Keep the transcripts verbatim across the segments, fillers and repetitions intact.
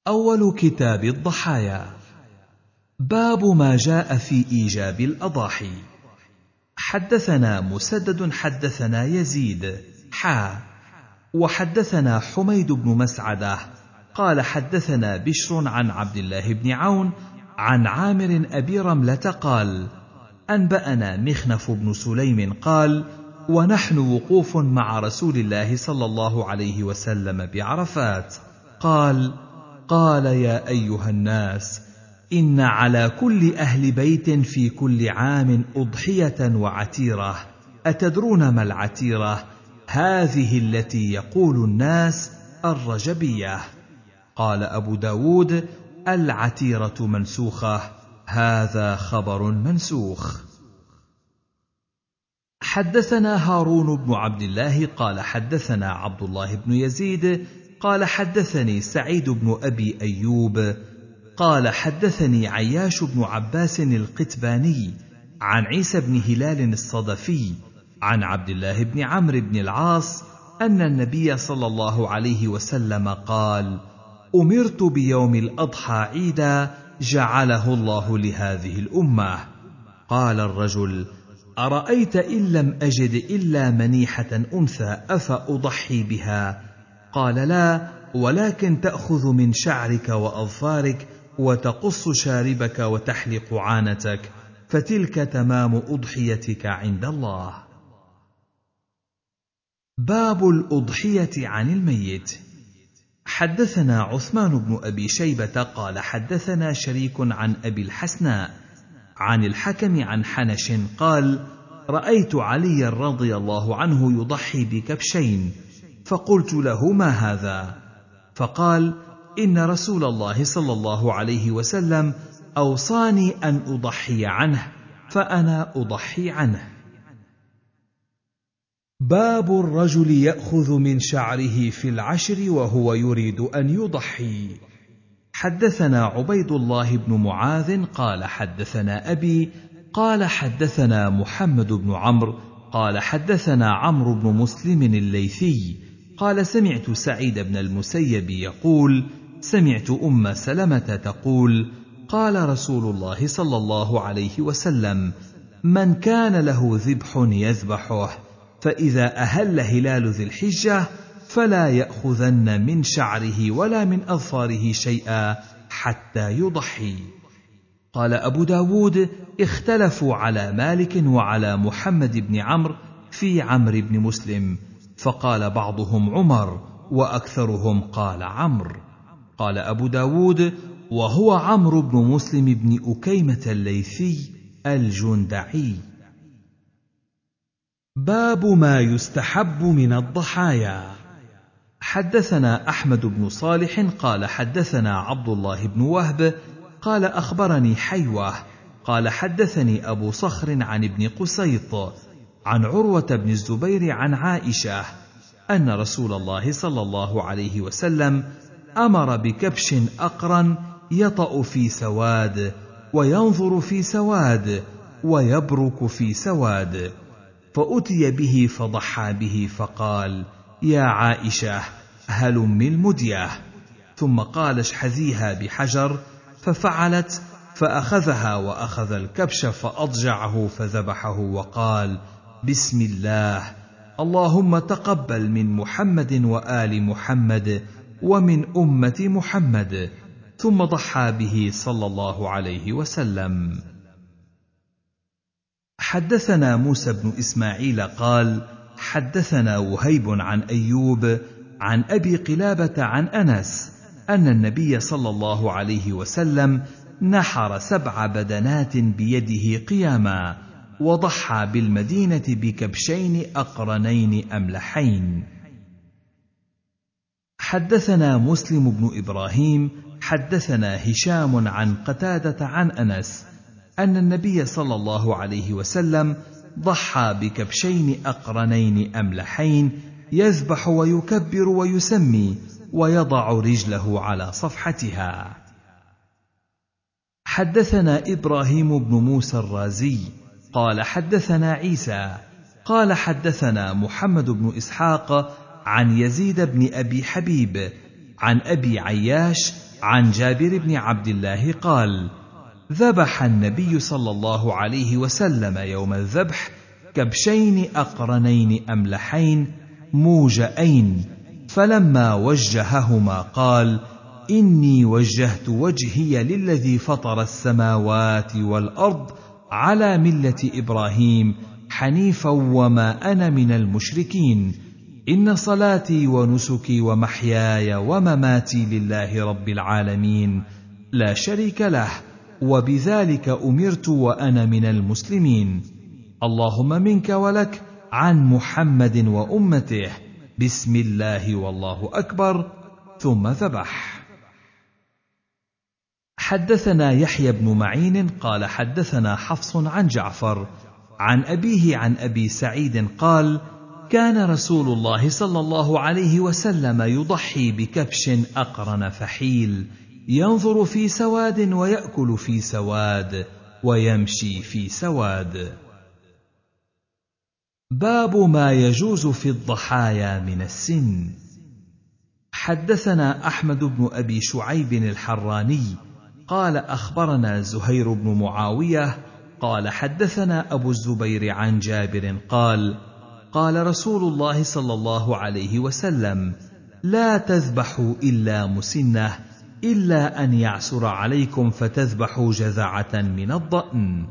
أول كتاب الضحايا. باب ما جاء في إيجاب الأضاحي. حدثنا مسدد حدثنا يزيد حا وحدثنا حميد بن مسعدة قال حدثنا بشر عن عبد الله بن عون عن عامر أبي رملة قال أنبأنا مخنف بن سليم قال ونحن وقوف مع رسول الله صلى الله عليه وسلم بعرفات قال قال يا أيها الناس إن على كل أهل بيت في كل عام أضحية وعتيرة، أتدرون ما العتيرة؟ هذه التي يقول الناس الرجبية. قال أبو داود العتيرة منسوخة، هذا خبر منسوخ. حدثنا هارون بن عبد الله قال حدثنا عبد الله بن يزيد قال حدثني سعيد بن أبي أيوب قال حدثني عياش بن عباس القتباني عن عيسى بن هلال الصدفي عن عبد الله بن عمرو بن العاص أن النبي صلى الله عليه وسلم قال أمرت بيوم الأضحى عيدا جعله الله لهذه الأمة. قال الرجل أرأيت إن لم أجد إلا منيحة أنثى أفأضحي بها؟ قال لا، ولكن تأخذ من شعرك وأظفارك وتقص شاربك وتحلق عانتك، فتلك تمام أضحيتك عند الله. باب الأضحية عن الميت. حدثنا عثمان بن أبي شيبة قال حدثنا شريك عن أبي الحسناء عن الحكم عن حنش قال رأيت علي رضي الله عنه يضحي بكبشين، فقلت له ما هذا؟ فقال إن رسول الله صلى الله عليه وسلم أوصاني أن أضحي عنه، فأنا أضحي عنه. باب الرجل يأخذ من شعره في العشر وهو يريد أن يضحي. حدثنا عبيد الله بن معاذ قال حدثنا أبي قال حدثنا محمد بن عمرو قال حدثنا عمرو بن مسلم الليثي قال سمعت سعيد بن المسيب يقول سمعت أم سلمة تقول قال رسول الله صلى الله عليه وسلم من كان له ذبح يذبحه، فإذا أهل هلال ذي الحجة فلا يأخذن من شعره ولا من أظفاره شيئا حتى يضحي. قال أبو داود اختلفوا على مالك وعلى محمد بن عمرو في عمرو بن مسلم، فقال بعضهم عمر وأكثرهم قال عمرو. قال أبو داود وهو عمرو بن مسلم بن أكيمة الليثي الجندعي. باب ما يستحب من الضحايا. حدثنا أحمد بن صالح قال حدثنا عبد الله بن وهب قال أخبرني حيوة قال حدثني أبو صخر عن ابن قسيط عن عروة بن الزبير عن عائشة أن رسول الله صلى الله عليه وسلم أمر بكبش أقرن يطأ في سواد وينظر في سواد ويبرك في سواد، فأتي به فضحى به فقال يا عائشة هلم المدية، ثم قال اشحذيها بحجر، ففعلت فأخذها وأخذ الكبش فأضجعه فذبحه وقال بسم الله اللهم تقبل من محمد وآل محمد ومن أمة محمد، ثم ضحى به صلى الله عليه وسلم. حدثنا موسى بن إسماعيل قال حدثنا وهيب عن أيوب عن أبي قلابة عن أنس أن النبي صلى الله عليه وسلم نحر سبع بدنات بيده قياما، وضحى بالمدينة بكبشين أقرنين أملحين. حدثنا مسلم بن إبراهيم حدثنا هشام عن قتادة عن أنس أن النبي صلى الله عليه وسلم ضحى بكبشين أقرنين أملحين، يذبح ويكبر ويسمي ويضع رجله على صفحتها. حدثنا إبراهيم بن موسى الرازي قال حدثنا عيسى قال حدثنا محمد بن إسحاق عن يزيد بن أبي حبيب عن أبي عياش عن جابر بن عبد الله قال: ذبح النبي صلى الله عليه وسلم يوم الذبح كبشين أقرنين أملحين موجئين، فلما وجههما قال: إني وجهت وجهي للذي فطر السماوات والأرض على ملة إبراهيم حنيفا وما أنا من المشركين، إن صلاتي ونسكي ومحياي ومماتي لله رب العالمين لا شريك له، وبذلك أمرت وأنا من المسلمين، اللهم منك ولك عن محمد وأمته، بسم الله والله أكبر، ثم ذبح. حدثنا يحيى بن معين قال حدثنا حفص عن جعفر عن أبيه عن أبي سعيد قال: كان رسول الله صلى الله عليه وسلم يضحي بكبش أقرن فحيل، ينظر في سواد ويأكل في سواد ويمشي في سواد. باب ما يجوز في الضحايا من السن. حدثنا أحمد بن أبي شعيب الحراني قال أخبرنا زهير بن معاوية قال حدثنا أبو الزبير عن جابر قال: قال رسول الله صلى الله عليه وسلم: لا تذبحوا إلا مسنة، إلا أن يعسر عليكم فتذبحوا جذعة من الضأن.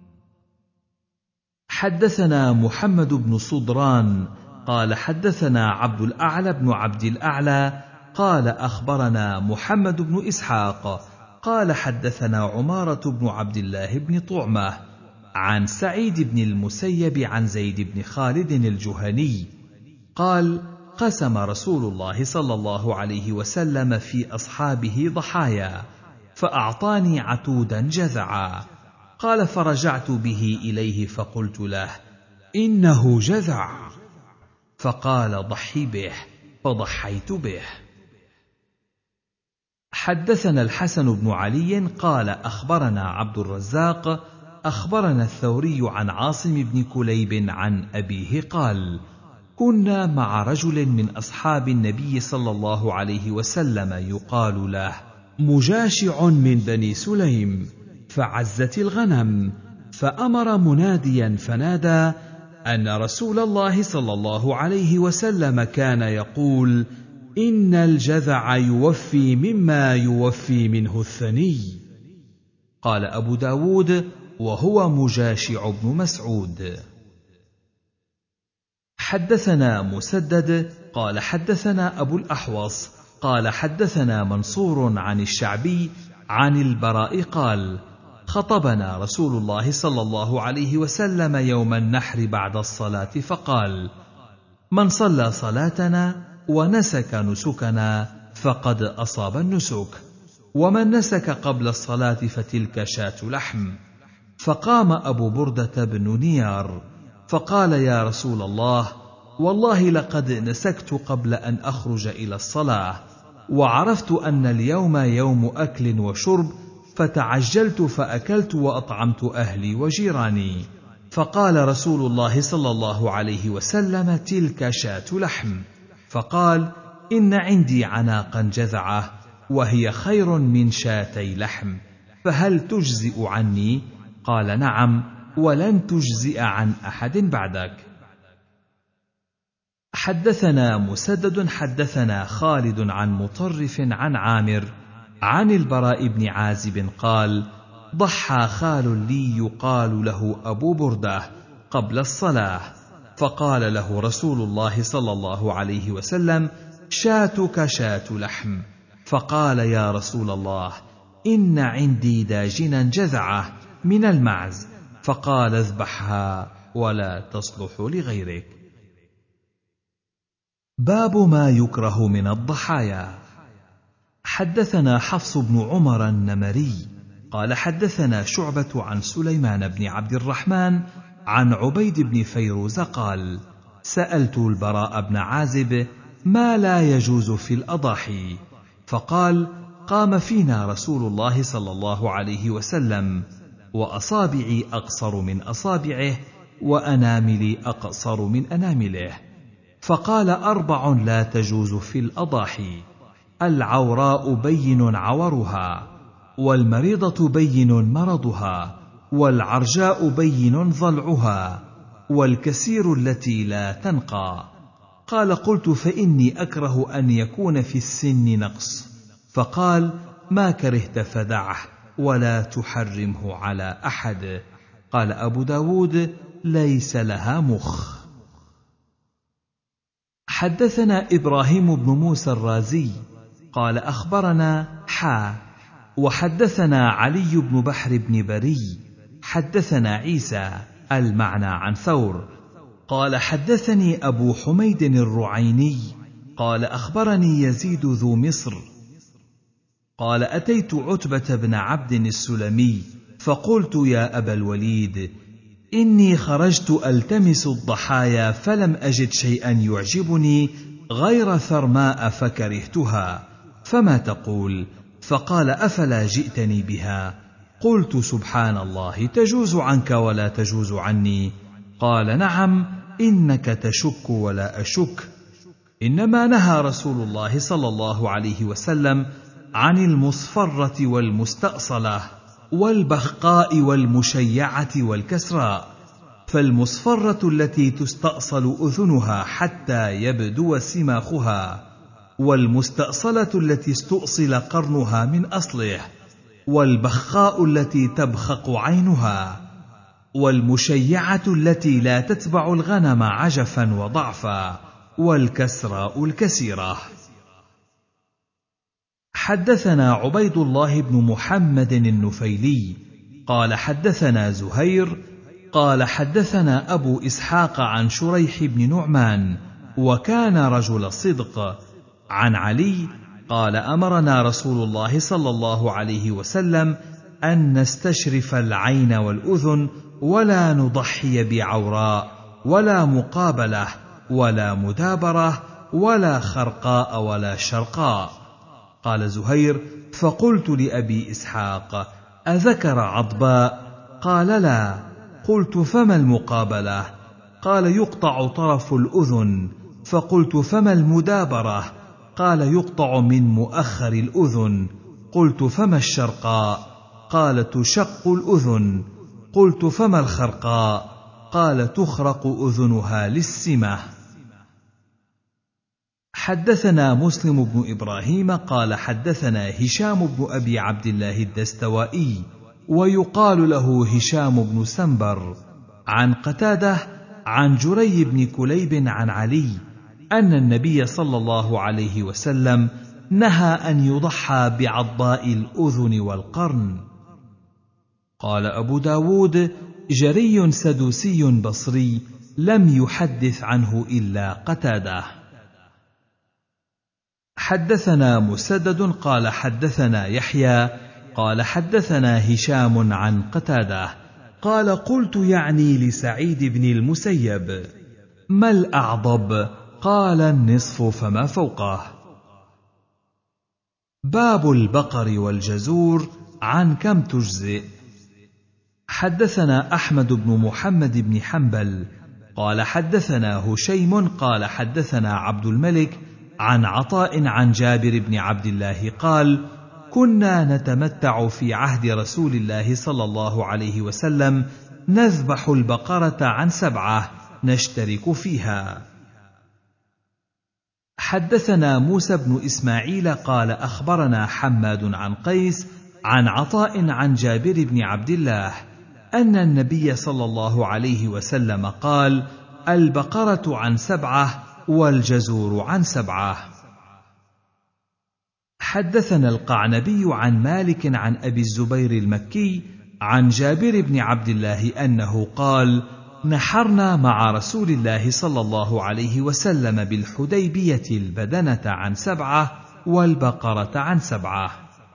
حدثنا محمد بن صدران قال حدثنا عبد الأعلى بن عبد الأعلى قال أخبرنا محمد بن إسحاق قال حدثنا عمارة بن عبد الله بن طعمة عن سعيد بن المسيب عن زيد بن خالد الجهني قال: قسم رسول الله صلى الله عليه وسلم في أصحابه ضحايا، فأعطاني عتودا جذعا، قال: فرجعت به إليه فقلت له: إنه جذع، فقال: ضحي به، فضحيت به. حدثنا الحسن بن علي قال أخبرنا عبد الرزاق أخبرنا الثوري عن عاصم بن كليب عن أبيه قال: كنا مع رجل من أصحاب النبي صلى الله عليه وسلم يقال له مجاشع من بني سليم، فعزت الغنم، فأمر مناديا فنادى أن رسول الله صلى الله عليه وسلم كان يقول: إن الجذع يوفي مما يوفي منه الثني. قال أبو داود: وهو مجاشع بن مسعود. حدثنا مسدد قال حدثنا أبو الأحوص قال حدثنا منصور عن الشعبي عن البراء قال: خطبنا رسول الله صلى الله عليه وسلم يوم النحر بعد الصلاة فقال: من صلى صلاتنا ونسك نسكنا فقد أصاب النسك، ومن نسك قبل الصلاة فتلك شاة لحم. فقام أبو بردة بن نيار فقال: يا رسول الله، والله لقد نسكت قبل أن أخرج إلى الصلاة، وعرفت أن اليوم يوم أكل وشرب، فتعجلت فأكلت وأطعمت أهلي وجيراني. فقال رسول الله صلى الله عليه وسلم: تلك شاة لحم. فقال: إن عندي عناقا جذعة، وهي خير من شاتي لحم، فهل تجزئ عني؟ قال: نعم، ولن تجزئ عن أحد بعدك. حدثنا مسدد حدثنا خالد عن مطرف عن عامر عن البراء بن عازب قال: ضحى خال لي يقال له أبو بردة قبل الصلاة، فقال له رسول الله صلى الله عليه وسلم: شاتك شاة لحم. فقال: يا رسول الله، إن عندي داجنا جذعة من المعز. فقال: اذبحها ولا تصلح لغيرك. باب ما يكره من الضحايا. حدثنا حفص بن عمر النمري قال حدثنا شعبة عن سليمان بن عبد الرحمن عن عبيد بن فيروز قال: سألت البراء بن عازب ما لا يجوز في الأضاحي، فقال: قام فينا رسول الله صلى الله عليه وسلم، وأصابعي أقصر من أصابعه، وأناملي أقصر من أنامله، فقال: أربع لا تجوز في الأضاحي: العوراء بين عورها، والمريضة بين مرضها، والعرجاء بين ضلعها، والكسير التي لا تنقى. قال: قلت: فإني أكره أن يكون في السن نقص. فقال: ما كرهت فدعه ولا تحرمه على أحد. قال أبو داود: ليس لها مخ. حدثنا إبراهيم بن موسى الرازي قال أخبرنا حا وحدثنا علي بن بحر بن بري حدثنا عيسى المعنى عن ثور قال حدثني أبو حميد الرعيني قال أخبرني يزيد ذو مصر قال أتيت عتبة بن عبد السلمي فقلت: يا أبا الوليد، إني خرجت ألتمس الضحايا فلم أجد شيئا يعجبني غير ثرماء فكرهتها، فما تقول؟ فقال: أفلا جئتني بها؟ قلت: سبحان الله، تجوز عنك ولا تجوز عني. قال: نعم، إنك تشك ولا أشك. إنما نهى رسول الله صلى الله عليه وسلم عن المصفرة والمستأصلة والبخقاء والمشيعة والكسراء، فالمصفرة التي تستأصل أذنها حتى يبدو سماخها، والمستأصلة التي استؤصل قرنها من أصله، والبخاء التي تبخق عينها، والمشيعة التي لا تتبع الغنم عجفا وضعفا، والكسراء الكسيرة. حدثنا عبيد الله بن محمد النفيلي قال حدثنا زهير قال حدثنا أبو إسحاق عن شريح بن نعمان وكان رجل صدق عن علي قال أمرنا رسول الله صلى الله عليه وسلم أن نستشرف العين والأذن ولا نضحي بعوراء ولا مقابلة ولا مدابرة ولا خرقاء ولا شرقاء. قال زهير: فقلت لأبي إسحاق: أذكر عضباء؟ قال: لا. قلت: فما المقابلة؟ قال: يقطع طرف الأذن. فقلت: فما المدابرة؟ قال: يقطع من مؤخر الأذن. قلت: فما الشرقاء؟ قال: تشق الأذن. قلت: فما الخرقاء؟ قال: تخرق أذنها للسمة. حدثنا مسلم بن إبراهيم قال حدثنا هشام بن أبي عبد الله الدستوائي ويقال له هشام بن سنبر عن قتادة عن جري بن كليب عن علي أن النبي صلى الله عليه وسلم نهى أن يضحى بعضاء الأذن والقرن. قال أبو داود: جري سدوسي بصري لم يحدث عنه إلا قتادة. حدثنا مسدد قال حدثنا يحيى قال حدثنا هشام عن قتادة قال: قلت يعني لسعيد بن المسيب: ما الأعضب؟ قال: النصف فما فوقه. باب البقر والجزور عن كم تجزئ. حدثنا أحمد بن محمد بن حنبل قال حدثنا هشيم قال حدثنا عبد الملك عن عطاء عن جابر بن عبد الله قال: كنا نتمتع في عهد رسول الله صلى الله عليه وسلم نذبح البقرة عن سبعة نشترك فيها. حدثنا موسى بن إسماعيل قال أخبرنا حماد عن قيس عن عطاء عن جابر بن عبد الله أن النبي صلى الله عليه وسلم قال: البقرة عن سبعة والجزور عن سبعة. حدثنا القعنبي عن مالك عن أبي الزبير المكي عن جابر بن عبد الله أنه قال: نحرنا مع رسول الله صلى الله عليه وسلم بالحديبية البدنة عن سبعة والبقرة عن سبعة.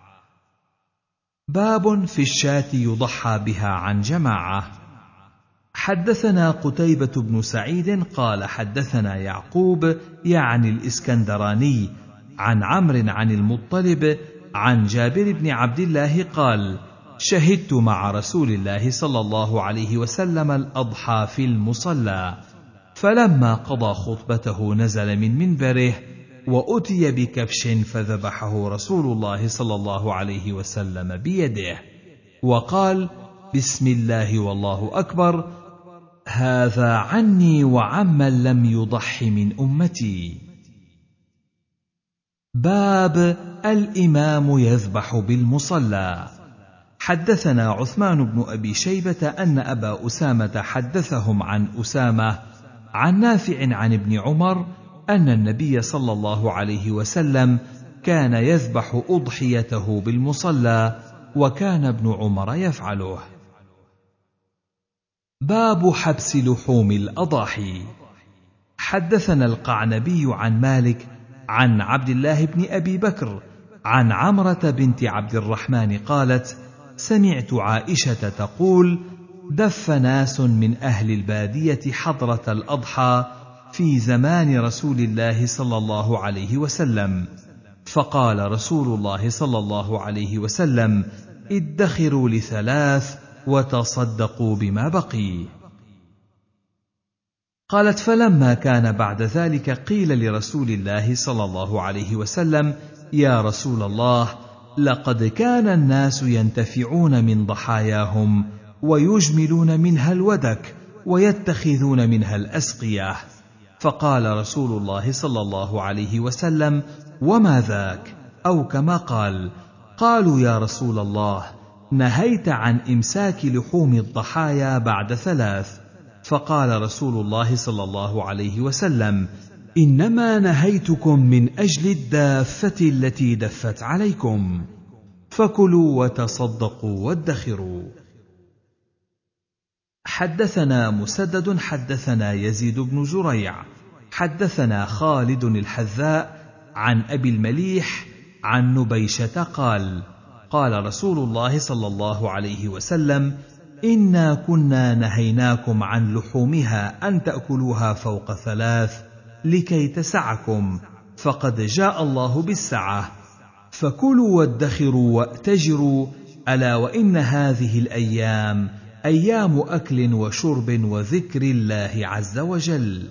باب في الشاة يضحى بها عن جماعة. حدثنا قتيبة بن سعيد قال حدثنا يعقوب يعني الإسكندراني عن عمرو عن المطلب عن جابر بن عبد الله قال: شهدت مع رسول الله صلى الله عليه وسلم الأضحى في المصلى، فلما قضى خطبته نزل من منبره وأتي بكبش فذبحه رسول الله صلى الله عليه وسلم بيده وقال: بسم الله والله أكبر، هذا عني وعمن لم يضح من أمتي. باب الإمام يذبح بالمصلى. حدثنا عثمان بن أبي شيبة أن أبا أسامة حدثهم عن أسامة عن نافع عن ابن عمر أن النبي صلى الله عليه وسلم كان يذبح أضحيته بالمصلى، وكان ابن عمر يفعله. باب حبس لحوم الأضاحي. حدثنا القعنبي عن مالك عن عبد الله بن أبي بكر عن عمرة بنت عبد الرحمن قالت: سمعت عائشة تقول: دف ناس من أهل البادية حضرة الأضحى في زمان رسول الله صلى الله عليه وسلم، فقال رسول الله صلى الله عليه وسلم: ادخروا لثلاث وتصدقوا بما بقي. قالت: فلما كان بعد ذلك قيل لرسول الله صلى الله عليه وسلم: يا رسول الله، لقد كان الناس ينتفعون من ضحاياهم ويجملون منها الودك ويتخذون منها الأسقية. فقال رسول الله صلى الله عليه وسلم: وما ذاك؟ أو كما قال. قالوا: يا رسول الله، نهيت عن إمساك لحوم الضحايا بعد ثلاث. فقال رسول الله صلى الله عليه وسلم: إنما نهيتكم من أجل الدافة التي دفت عليكم، فكلوا وتصدقوا وادخروا. حدثنا مسدد حدثنا يزيد بن زريع حدثنا خالد الحذاء عن أبي المليح عن نبيشة قال: قال رسول الله صلى الله عليه وسلم: إنا كنا نهيناكم عن لحومها أن تأكلوها فوق ثلاث لكي تسعكم، فقد جاء الله بالسعة، فكلوا وادخروا واتجروا، ألا وإن هذه الأيام أيام أكل وشرب وذكر الله عز وجل.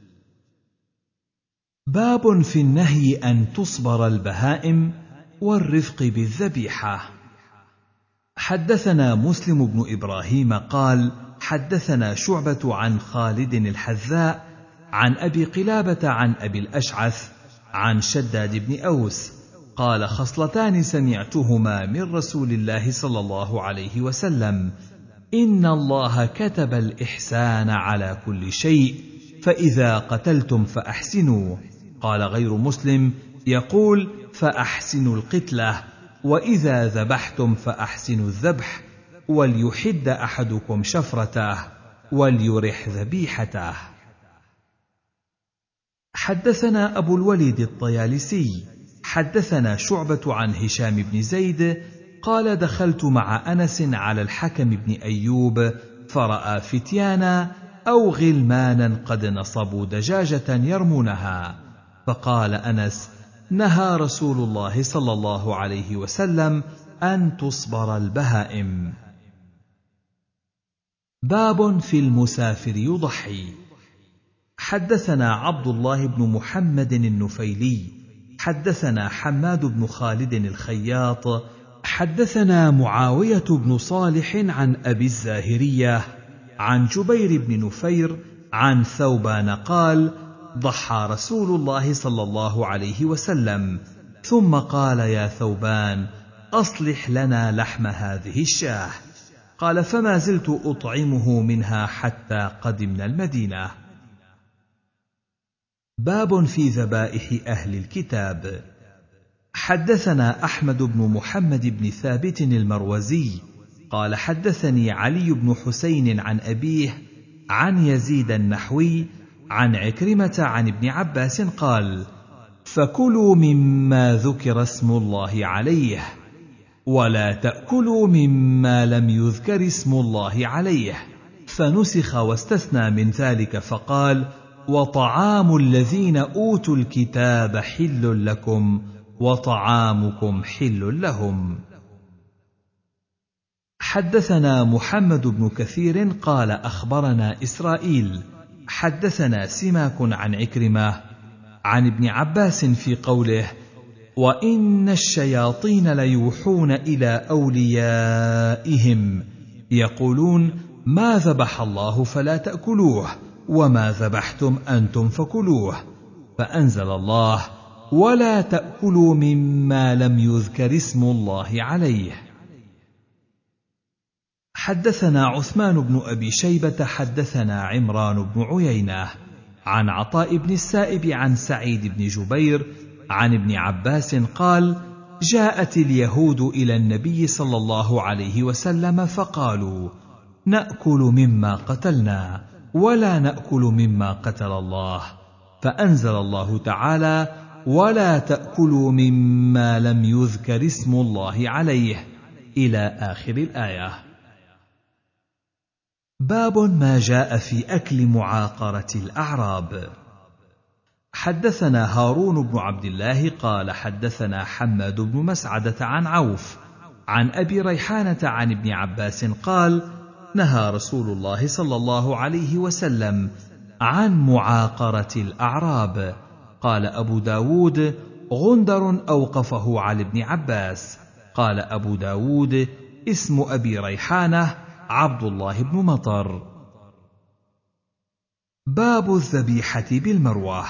باب في النهي أن تصبر البهائم والرفق بالذبيحة. حدثنا مسلم بن إبراهيم قال: حدثنا شعبة عن خالد الحذاء عن أبي قلابة عن أبي الأشعث عن شداد بن أوس قال: خصلتان سمعتهما من رسول الله صلى الله عليه وسلم: إن الله كتب الإحسان على كل شيء، فإذا قتلتم فأحسنوا. قال غير مسلم: يقول: فأحسنوا القتلة، وإذا ذبحتم فأحسنوا الذبح، وليحد أحدكم شفرته، وليرح ذبيحته. حدثنا أبو الوليد الطيالسي حدثنا شعبة عن هشام بن زيد قال: دخلت مع أنس على الحكم بن أيوب فرأى فتيانا أو غلمانا قد نصبوا دجاجة يرمونها، فقال أنس: نهى رسول الله صلى الله عليه وسلم أن تصبر البهائم. باب في المسافر يضحي. حدثنا عبد الله بن محمد النفيلي حدثنا حماد بن خالد الخياط حدثنا معاوية بن صالح عن أبي الزاهرية عن جبير بن نفير عن ثوبان قال: ضحى رسول الله صلى الله عليه وسلم، ثم قال: يا ثوبان، أصلح لنا لحم هذه الشاة. قال: فما زلت أطعمه منها حتى قدمنا المدينة. باب في ذبائح أهل الكتاب. حدثنا أحمد بن محمد بن ثابت المروزي قال: حدثني علي بن حسين عن أبيه عن يزيد النحوي عن عكرمة عن ابن عباس قال: فكلوا مما ذكر اسم الله عليه، ولا تأكلوا مما لم يذكر اسم الله عليه. فنسخ واستثنى من ذلك فقال: وطعام الذين أوتوا الكتاب حل لكم وطعامكم حل لهم. حدثنا محمد بن كثير قال: أخبرنا إسرائيل حدثنا سماك عن عكرمة عن ابن عباس في قوله: وإن الشياطين ليوحون إلى أوليائهم يقولون ما ذبح الله فلا تأكلوه وما ذبحتم أنتم فكلوه، فأنزل الله: ولا تأكلوا مما لم يذكر اسم الله عليه. حدثنا عثمان بن أبي شيبة حدثنا عمران بن عيينة عن عطاء بن السائب عن سعيد بن جبير عن ابن عباس قال: جاءت اليهود إلى النبي صلى الله عليه وسلم فقالوا: نأكل مما قتلنا ولا نأكل مما قتل الله، فأنزل الله تعالى: ولا تأكلوا مما لم يذكر اسم الله عليه، إلى آخر الآية. باب ما جاء في أكل معاقرة الأعراب. حدثنا هارون بن عبد الله قال حدثنا حماد بن مسعدة عن عوف عن أبي ريحانة عن ابن عباس قال: نهى رسول الله صلى الله عليه وسلم عن معاقرة الأعراب. قال أبو داود: غندر أوقفه على ابن عباس. قال أبو داود: اسم أبي ريحانة عبد الله بن مطر. باب الذبيحة بالمروة.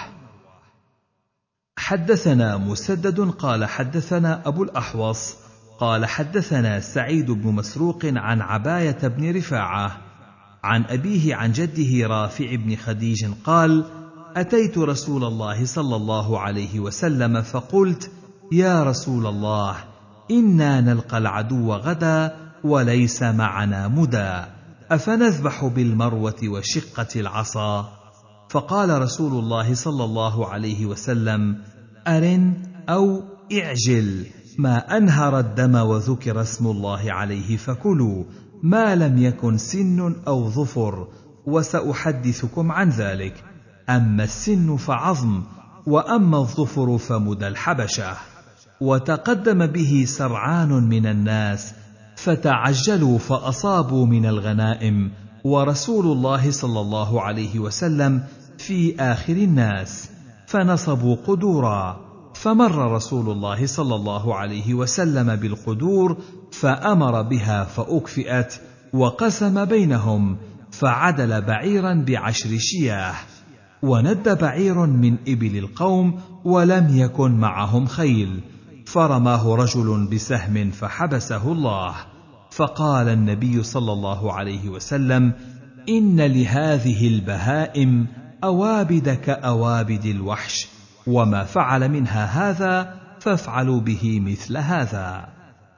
حدثنا مسدد قال حدثنا أبو الأحوص قال حدثنا سعيد بن مسروق عن عباية بن رفاعة عن أبيه عن جده رافع بن خديج قال: أتيت رسول الله صلى الله عليه وسلم فقلت: يا رسول الله، إنا نلقى العدو غدا وليس معنا مدى، أفنذبح بالمروة وشقة العصا؟ فقال رسول الله صلى الله عليه وسلم: أرن أو اعجل، ما أنهر الدم وذكر اسم الله عليه فكلوا، ما لم يكن سن أو ظفر، وسأحدثكم عن ذلك. أما السن فعظم، وأما الظفر فمدى الحبشة. وتقدم به سرعان من الناس فتعجلوا فأصابوا من الغنائم، ورسول الله صلى الله عليه وسلم في آخر الناس، فنصبوا قدورا، فمر رسول الله صلى الله عليه وسلم بالقدور فأمر بها فأكفئت، وقسم بينهم، فعدل بعيرا بعشر شياه، وند بعير من إبل القوم ولم يكن معهم خيل، فرماه رجل بسهم فحبسه الله. فقال النبي صلى الله عليه وسلم: إن لهذه البهائم أوابد كأوابد الوحش، وما فعل منها هذا فافعلوا به مثل هذا.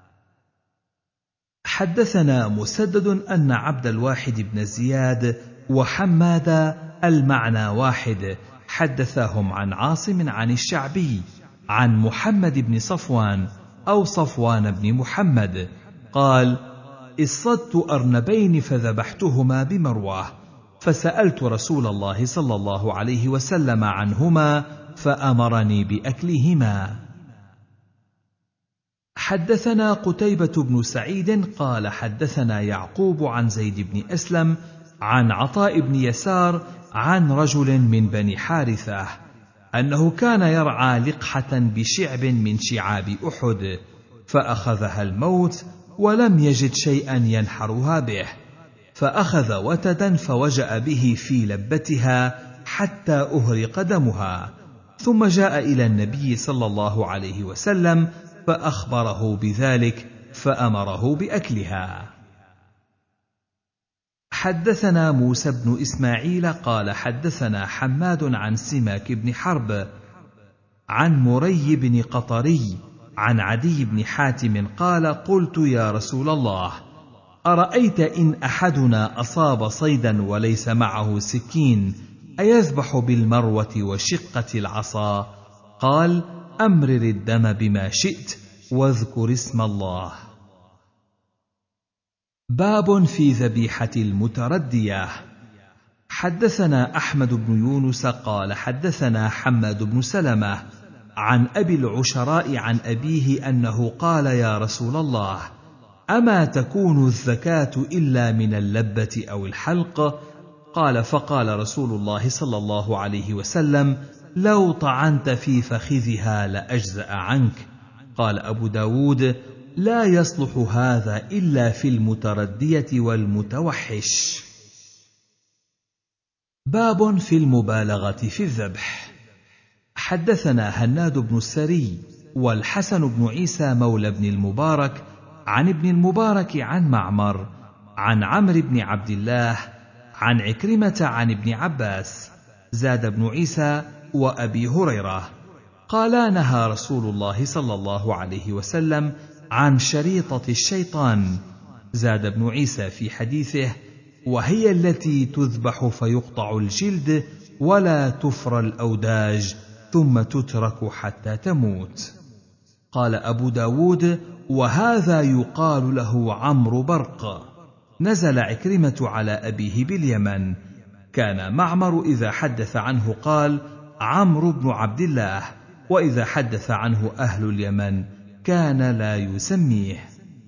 حدثنا مسدد أن عبد الواحد بن زياد وحماد المعنى واحد حدثاهم عن عاصم عن الشعبي عن محمد بن صفوان أو صفوان بن محمد قال: اصطدت أرنبين فذبحتهما بمروة، فسألت رسول الله صلى الله عليه وسلم عنهما فأمرني بأكلهما. حدثنا قتيبة بن سعيد قال حدثنا يعقوب عن زيد بن أسلم عن عطاء بن يسار عن رجل من بني حارثة أنه كان يرعى لقحة بشعب من شعاب أحد، فأخذها الموت ولم يجد شيئا ينحرها به، فأخذ وتدا فوجأ به في لبتها حتى أهرق دمها، ثم جاء إلى النبي صلى الله عليه وسلم فأخبره بذلك فأمره بأكلها. حدثنا موسى بن إسماعيل قال حدثنا حماد عن سماك بن حرب عن مري بن قطري عن عدي بن حاتم قال: قلت يا رسول الله، أرأيت إن أحدنا أصاب صيدا وليس معه سكين أيذبح بالمروة وشقة العصا؟ قال: أمرر الدم بما شئت واذكر اسم الله. باب في ذبيحة المتردية. حدثنا أحمد بن يونس قال حدثنا حماد بن سلمة عن أبي العشراء عن أبيه أنه قال: يا رسول الله، أما تكون الزكاة إلا من اللبة أو الحلق؟ قال: فقال رسول الله صلى الله عليه وسلم: لو طعنت في فخذها لأجزأ عنك. قال أبو داود: لا يصلح هذا إلا في المتردية والمتوحش. باب في المبالغة في الذبح. حدثنا هناد بن السري والحسن بن عيسى مولى بن المبارك عن ابن المبارك عن معمر عن عمرو بن عبد الله عن عكرمة عن ابن عباس. زاد ابن عيسى: وأبي هريرة قالا: نهى رسول الله صلى الله عليه وسلم عن شريطة الشيطان. زاد ابن عيسى في حديثه: وهي التي تذبح فيقطع الجلد ولا تفرى الأوداج ثم تترك حتى تموت. قال أبو داود: وهذا يقال له عمرو برق. نزل عكرمة على أبيه باليمن. كان معمر إذا حدث عنه قال: عمرو بن عبد الله، وإذا حدث عنه أهل اليمن كان لا يسميه.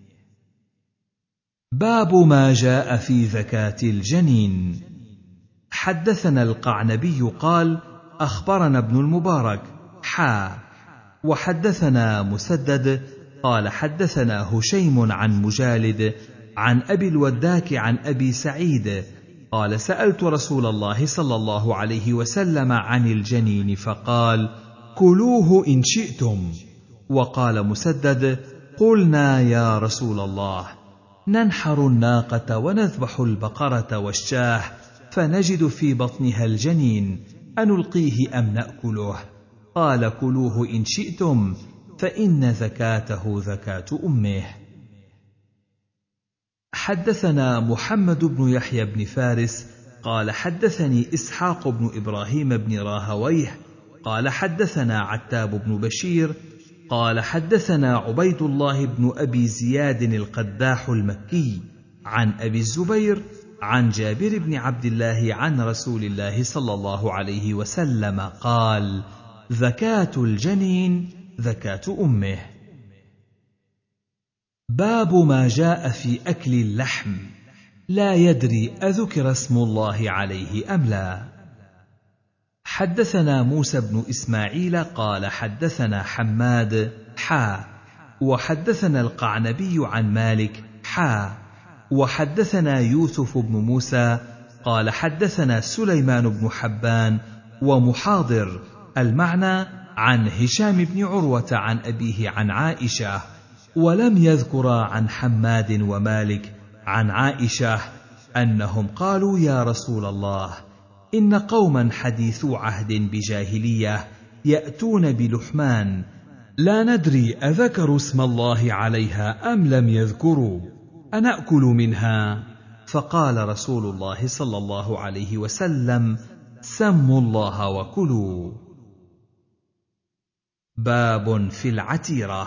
باب ما جاء في زكاة الجنين. حدثنا القعنبي قال: أخبرنا ابن المبارك حا وحدثنا مسدد قال: حدثنا هشيم عن مجالد عن أبي الوداك عن أبي سعيد قال: سألت رسول الله صلى الله عليه وسلم عن الجنين فقال: كلوه إن شئتم. وقال مسدد: قلنا يا رسول الله، ننحر الناقة ونذبح البقرة والشاه فنجد في بطنها الجنين، أنلقيه أم نأكله؟ قال: كلوه إن شئتم، فإن زكاته زكاة أمه. حدثنا محمد بن يحيى بن فارس قال: حدثني إسحاق بن إبراهيم بن راهويه قال: حدثنا عتاب بن بشير قال: حدثنا عبيد الله بن أبي زياد القداح المكي عن أبي الزبير عن جابر بن عبد الله عن رسول الله صلى الله عليه وسلم قال: زكاة الجنين زكاة أمه. باب ما جاء في أكل اللحم، لا يدري أذكر اسم الله عليه أم لا. حدثنا موسى بن إسماعيل قال: حدثنا حماد حا وحدثنا القعنبي عن مالك حا وحدثنا يوسف بن موسى قال: حدثنا سليمان بن حبان ومحاضر المعنى عن هشام بن عروة عن أبيه عن عائشة، ولم يذكرا عن حماد ومالك عن عائشة أنهم قالوا: يا رسول الله، إن قوما حديثو عهد بجاهلية يأتون بلحمان لا ندري أذكروا اسم الله عليها أم لم يذكروا، أنأكل منها؟ فقال رسول الله صلى الله عليه وسلم: سموا الله وكلوا. باب في العتيرة.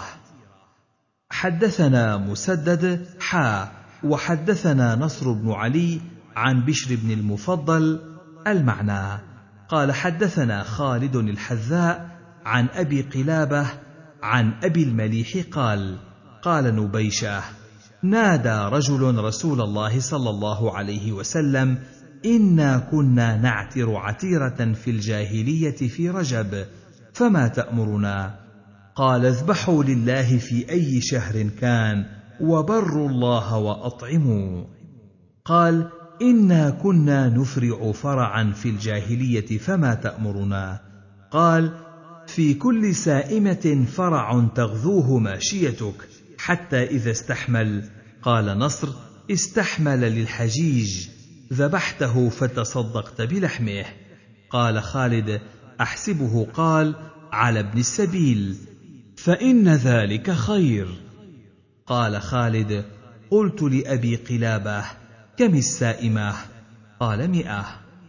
حدثنا مسدد حا وحدثنا نصر بن علي عن بشر بن المفضل المعنى قال: حدثنا خالد الحذاء عن أبي قلابة عن أبي المليح قال: قال نبيشة: نادى رجل رسول الله صلى الله عليه وسلم: إنا كنا نعتر عتيرة في الجاهلية في رجب، فما تأمرنا؟ قال: اذبحوا لله في أي شهر كان، وبروا الله وأطعموا. قال: إنا كنا نفرع فرعا في الجاهلية، فما تأمرنا؟ قال: في كل سائمة فرع تغذوه ماشيتك حتى إذا استحمل. قال نصر: استحمل للحجيج، ذبحته فتصدقت بلحمه. قال خالد: أحسبه قال: على ابن السبيل، فإن ذلك خير. قال خالد: قلت لأبي قلابة: كم السائمة؟ قال: مئة.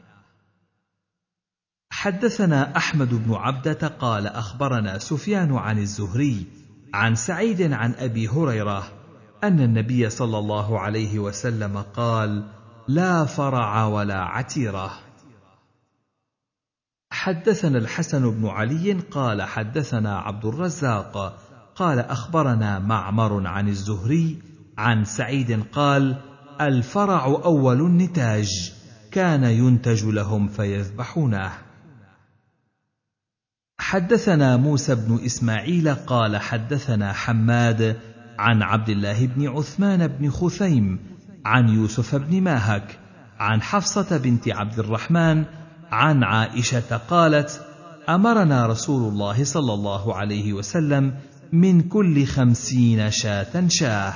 حدثنا أحمد بن عبدة قال: أخبرنا سفيان عن الزهري عن سعيد عن أبي هريرة أن النبي صلى الله عليه وسلم قال: لا فرع ولا عتيرة. حدثنا الحسن بن علي قال: حدثنا عبد الرزاق قال: أخبرنا معمر عن الزهري عن سعيد قال: الفرع أول النتاج، كان ينتج لهم فيذبحونه. حدثنا موسى بن إسماعيل قال حدثنا حماد عن عبد الله بن عثمان بن خثيم عن يوسف بن ماهك عن حفصة بنت عبد الرحمن عن عائشة قالت: أمرنا رسول الله صلى الله عليه وسلم من كل خمسين شاة شاه.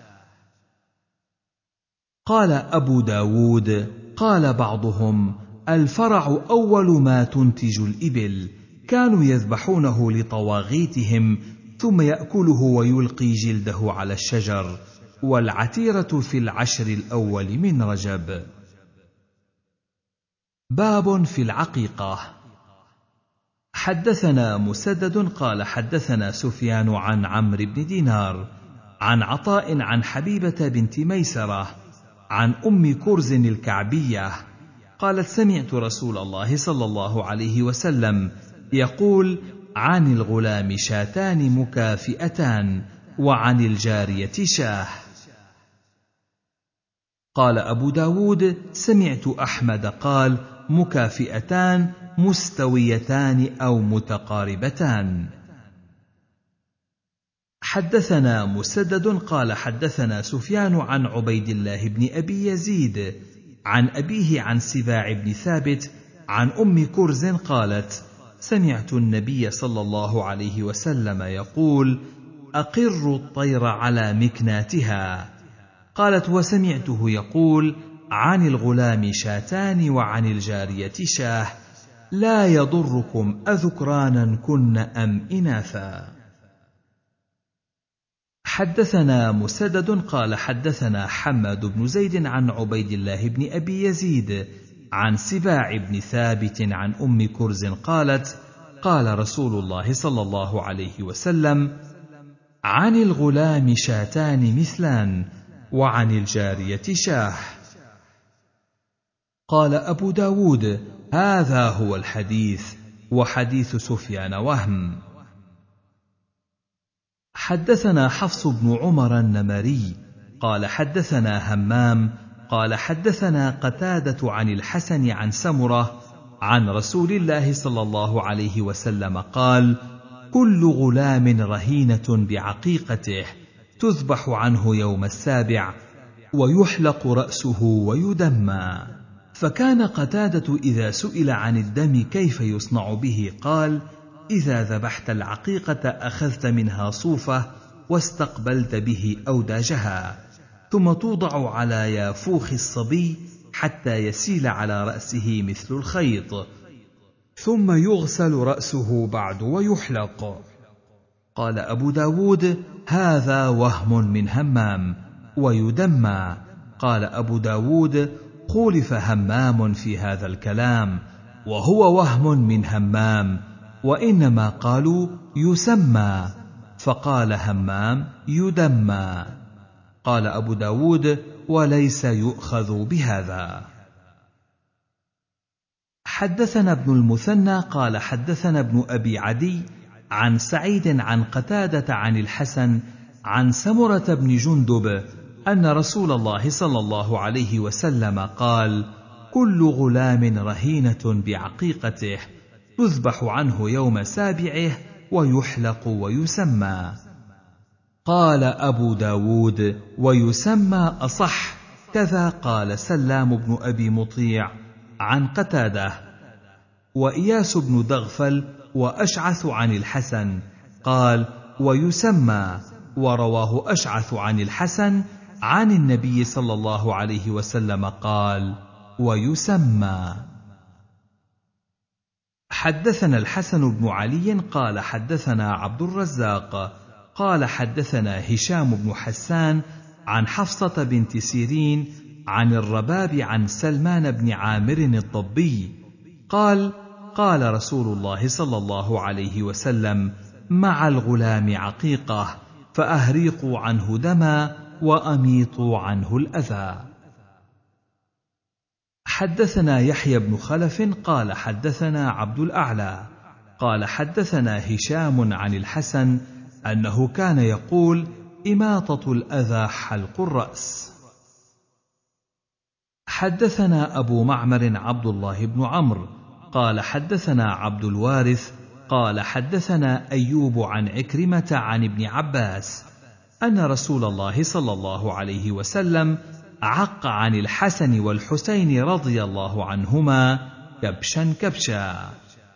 قال أبو داود: قال بعضهم: الفرع أول ما تنتج الإبل، كانوا يذبحونه لطواغيتهم ثم يأكله ويلقي جلده على الشجر، والعتيرة في العشر الأول من رجب. باب في العقيقة. حدثنا مسدد قال حدثنا سفيان عن عمرو بن دينار عن عطاء عن حبيبة بنت ميسرة عن أم كرز الكعبية قالت: سمعت رسول الله صلى الله عليه وسلم يقول: عن الغلام شاتان مكافئتان وعن الجارية شاه. قال أبو داود: سمعت أحمد قال: مكافئتان مستويتان أو متقاربتان. حدثنا مسدد قال حدثنا سفيان عن عبيد الله بن أبي يزيد عن أبيه عن سباع بن ثابت عن أم كرز قالت: سمعت النبي صلى الله عليه وسلم يقول: أقر الطير على مكناتها. قالت: وسمعته يقول: عن الغلام شاتان وعن الجارية شاه، لا يضركم أذكرانا كن أم إناثا. حدثنا مسدد قال حدثنا حماد بن زيد عن عبيد الله بن أبي يزيد عن سباع بن ثابت عن أم كرز قالت: قال رسول الله صلى الله عليه وسلم: عن الغلام شاتان مثلان وعن الجارية شاه. قال أبو داود: هذا هو الحديث، وحديث سفيان وهم. حدثنا حفص بن عمر النمري قال حدثنا همام قال حدثنا قتادة عن الحسن عن سمرة عن رسول الله صلى الله عليه وسلم قال: كل غلام رهينة بعقيقته، تذبح عنه يوم السابع ويحلق رأسه ويدمى. فكان قتادة إذا سئل عن الدم كيف يصنع به قال: إذا ذبحت العقيقة أخذت منها صوفة واستقبلت به أوداجها، ثم توضع على يافوخ الصبي حتى يسيل على رأسه مثل الخيط، ثم يغسل رأسه بعد ويحلق. قال أبو داود: هذا وهم من همام. ويدمى. قال أبو داود: خولف همام في هذا الكلام، وهو وهم من همام، وإنما قالوا يسمى، فقال همام يدمى. قال أبو داود: وليس يؤخذ بهذا. حدثنا ابن المثنى قال حدثنا ابن أبي عدي عن سعيد عن قتادة عن الحسن عن سمرة بن جندب أن رسول الله صلى الله عليه وسلم قال: كل غلام رهينة بعقيقته، تذبح عنه يوم سابعه ويحلق ويسمى. قال أبو داود: ويسمى أصح، كذا قال سلام بن أبي مطيع عن قتادة. وإياس بن دغفل وأشعث عن الحسن قال: ويسمى، ورواه أشعث عن الحسن عن النبي صلى الله عليه وسلم قال: ويسمى. حدثنا الحسن بن علي قال حدثنا عبد الرزاق قال حدثنا هشام بن حسان عن حفصة بنت سيرين عن الرباب عن سلمان بن عامر الضبي قال: قال رسول الله صلى الله عليه وسلم: مع الغلام عقيقة، فأهريقوا عنه دما وأميطوا عنه الأذى. حدثنا يحيى بن خلف قال حدثنا عبد الأعلى قال حدثنا هشام عن الحسن أنه كان يقول: إماطة الأذى حلق الرأس. حدثنا أبو معمر عبد الله بن عمرو قال حدثنا عبد الوارث قال حدثنا أيوب عن عكرمة عن ابن عباس أن رسول الله صلى الله عليه وسلم عق عن الحسن والحسين رضي الله عنهما كبشا كبشا.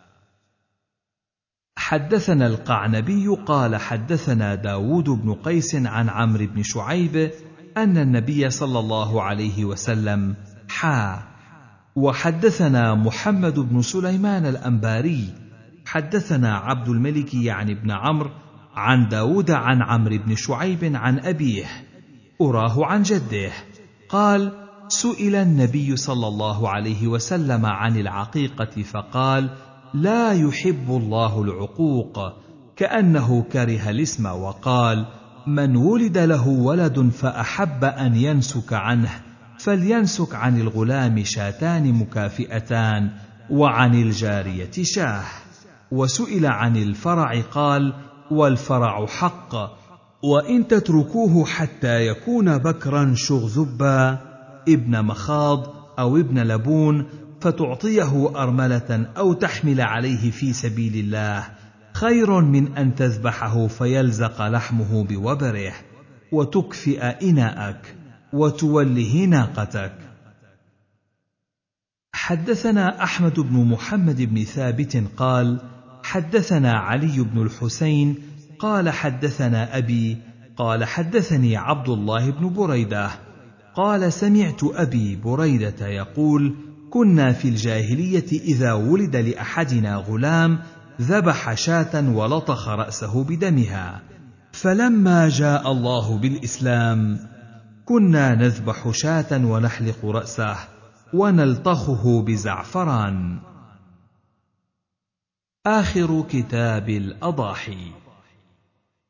حدثنا القعنبي قال حدثنا داود بن قيس عن عمرو بن شعيب أن النبي صلى الله عليه وسلم حا. وحدثنا محمد بن سليمان الأنباري حدثنا عبد الملك يعني بن عمرو عن داود عن عمرو بن شعيب عن أبيه أراه عن جده قال سئل النبي صلى الله عليه وسلم عن العقيقة فقال لا يحب الله العقوق، كأنه كره الاسم، وقال من ولد له ولد فأحب أن ينسك عنه فلينسك عن الغلام شاتان مكافئتان وعن الجارية شاه. وسئل عن الفرع قال والفرع حق، وإن تتركوه حتى يكون بكرا شغذبا ابن مخاض أو ابن لبون فتعطيه أرملة أو تحمل عليه في سبيل الله خير من أن تذبحه فيلزق لحمه بوبره وتكفئ إناءك وتوله ناقتك. حدثنا أحمد بن محمد بن ثابت قال حدثنا علي بن الحسين قال حدثنا أبي قال حدثني عبد الله بن بريدة قال سمعت أبي بريدة يقول كنا في الجاهلية إذا ولد لأحدنا غلام ذبح شاة ولطخ رأسه بدمها، فلما جاء الله بالإسلام كنا نذبح شاة ونحلق رأسه ونلطخه بزعفران. آخر كتاب الأضاحي.